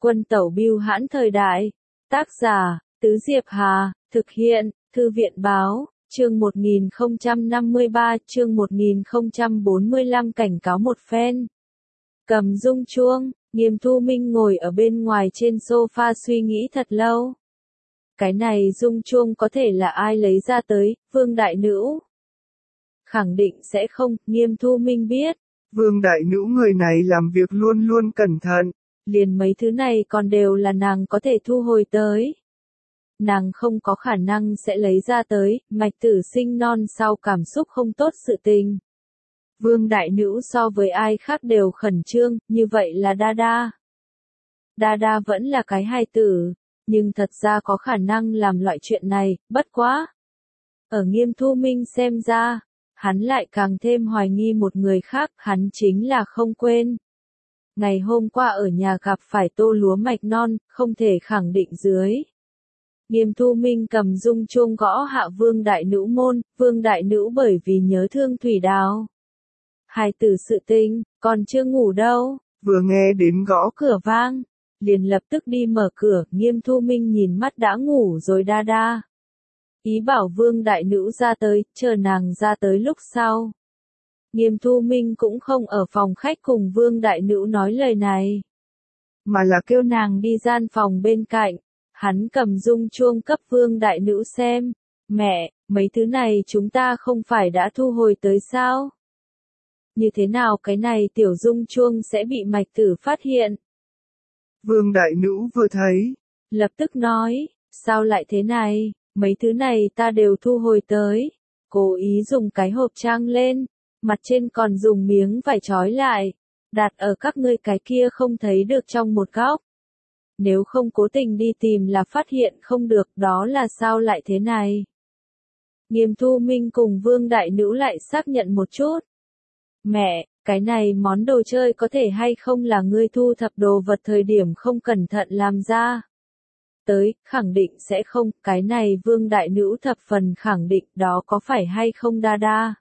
Quân tẩu bưu hãn thời đại. Tác giả, Tứ Diệp Hà, thực hiện, Thư viện báo, chương 1053, chương 1045 cảnh cáo một phen. Cầm rung chuông, Nghiêm Thu Minh ngồi ở bên ngoài trên sofa suy nghĩ thật lâu. Cái này rung chuông có thể là ai lấy ra tới, Vương Đại Nữ? Khẳng định sẽ không, Nghiêm Thu Minh biết. Vương Đại Nữ người này làm việc luôn luôn cẩn thận. Liền mấy thứ này còn đều là nàng có thể thu hồi tới. Nàng không có khả năng sẽ lấy ra tới, Mạch Tử sinh non sau cảm xúc không tốt sự tình. Vương Đại Nữ so với ai khác đều khẩn trương, như vậy là Đa. Đa vẫn là cái hài tử, nhưng thật ra có khả năng làm loại chuyện này, bất quá. Ở Nghiêm Thu Minh xem ra, hắn lại càng thêm hoài nghi một người khác, hắn chính là không quên. Ngày hôm qua ở nhà gặp phải Tô Lúa Mạch Non, không thể khẳng định dưới. Nghiêm Thu Minh cầm rung chuông gõ hạ Vương Đại Nữ môn, Vương Đại Nữ bởi vì nhớ thương Thủy Đào. Hài tử sự tình, còn chưa ngủ đâu, vừa nghe đến gõ cửa vang, liền lập tức đi mở cửa, Nghiêm Thu Minh nhìn mắt đã ngủ rồi Đa. Ý bảo Vương Đại Nữ ra tới, chờ nàng ra tới lúc sau. Nghiêm Thu Minh cũng không ở phòng khách cùng Vương Đại Nữ nói lời này, mà là kêu nàng đi gian phòng bên cạnh. Hắn cầm rung chuông cấp Vương Đại Nữ xem. Mẹ, mấy thứ này chúng ta không phải đã thu hồi tới sao? Như thế nào cái này tiểu rung chuông sẽ bị Mạch Tử phát hiện? Vương Đại Nữ vừa thấy, lập tức nói, sao lại thế này, mấy thứ này ta đều thu hồi tới. Cố ý dùng cái hộp trang lên, mặt trên còn dùng miếng vải trói lại, đặt ở các ngươi cái kia không thấy được trong một góc. Nếu không cố tình đi tìm là phát hiện không được, đó là sao lại thế này? Nghiêm Thu Minh cùng Vương Đại Nữ lại xác nhận một chút. Mẹ, cái này món đồ chơi có thể hay không là ngươi thu thập đồ vật thời điểm không cẩn thận làm ra? Tới, khẳng định sẽ không, cái này Vương Đại Nữ thập phần khẳng định, đó có phải hay không Đa?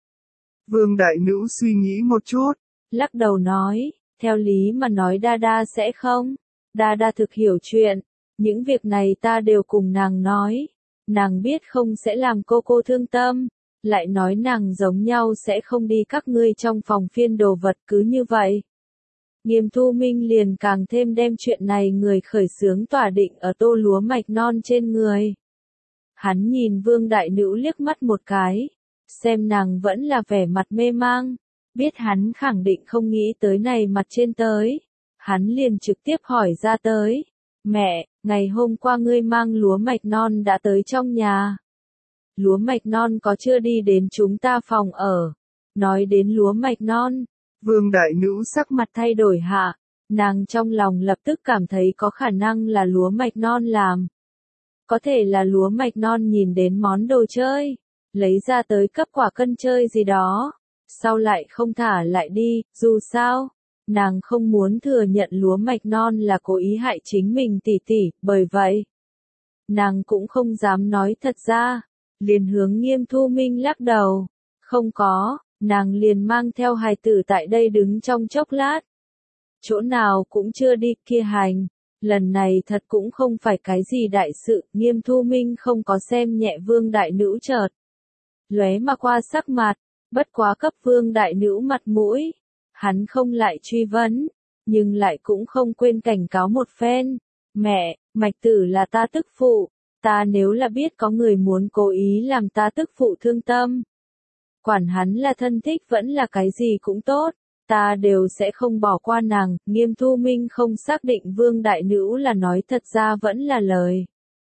Vương Đại Nữ suy nghĩ một chút, lắc đầu nói, theo lý mà nói Đa sẽ không. Đa thực hiểu chuyện, những việc này ta đều cùng nàng nói, nàng biết không sẽ làm cô thương tâm, lại nói nàng giống nhau sẽ không đi các ngươi trong phòng phiên đồ vật cứ như vậy. Nghiêm Thu Minh liền càng thêm đem chuyện này người khởi xướng tỏa định ở Tô Lúa Mạch Non trên người. Hắn nhìn Vương Đại Nữ liếc mắt một cái, xem nàng vẫn là vẻ mặt mê mang, biết hắn khẳng định không nghĩ tới này mặt trên tới. Hắn liền trực tiếp hỏi ra tới, mẹ, ngày hôm qua ngươi mang lúa mạch non đã tới trong nhà. Lúa mạch non có chưa đi đến chúng ta phòng ở? Nói đến lúa mạch non, Vương Đại Nữ sắc mặt thay đổi hạ, nàng trong lòng lập tức cảm thấy có khả năng là lúa mạch non làm. Có thể là lúa mạch non nhìn đến món đồ chơi, lấy ra tới cấp quả cân chơi gì đó, sau lại không thả lại đi, dù sao. Nàng không muốn thừa nhận lúa mạch non là cố ý hại chính mình tỷ, bởi vậy, nàng cũng không dám nói thật ra, liền hướng Nghiêm Thu Minh lắc đầu, không có, nàng liền mang theo hài tử tại đây đứng trong chốc lát. Chỗ nào cũng chưa đi kia hành, lần này thật cũng không phải cái gì đại sự, Nghiêm Thu Minh không có xem nhẹ Vương Đại Nữ chợt lóe mà qua sắc mặt, bất quá cấp Vương Đại Nữ mặt mũi. Hắn không lại truy vấn, nhưng lại cũng không quên cảnh cáo một phen. Mẹ, Mạch Tử là ta tức phụ, ta nếu là biết có người muốn cố ý làm ta tức phụ thương tâm. Quản hắn là thân thích vẫn là cái gì cũng tốt, ta đều sẽ không bỏ qua nàng. Nghiêm Thu Minh không xác định Vương Đại Nữ là nói thật ra vẫn là lời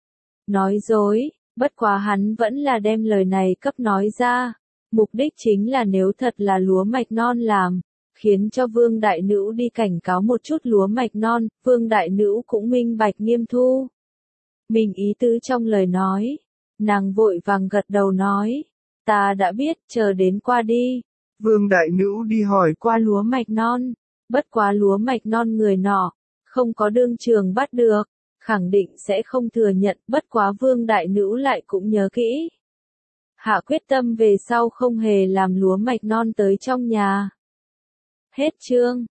nói dối, bất quá hắn vẫn là đem lời này cấp nói ra. Mục đích chính là nếu thật là lúa mạch non làm, khiến cho Vương Đại Nữ đi cảnh cáo một chút lúa mạch non, Vương Đại Nữ cũng minh bạch Nghiêm Thu Minh ý tứ trong lời nói. Nàng vội vàng gật đầu nói, ta đã biết, chờ đến qua đi. Vương Đại Nữ đi hỏi qua lúa mạch non, bất quá lúa mạch non người nọ, không có đương trường bắt được, khẳng định sẽ không thừa nhận, bất quá Vương Đại Nữ lại cũng nhớ kỹ. Hạ quyết tâm về sau không hề làm lúa mạch non tới trong nhà. Hết chương.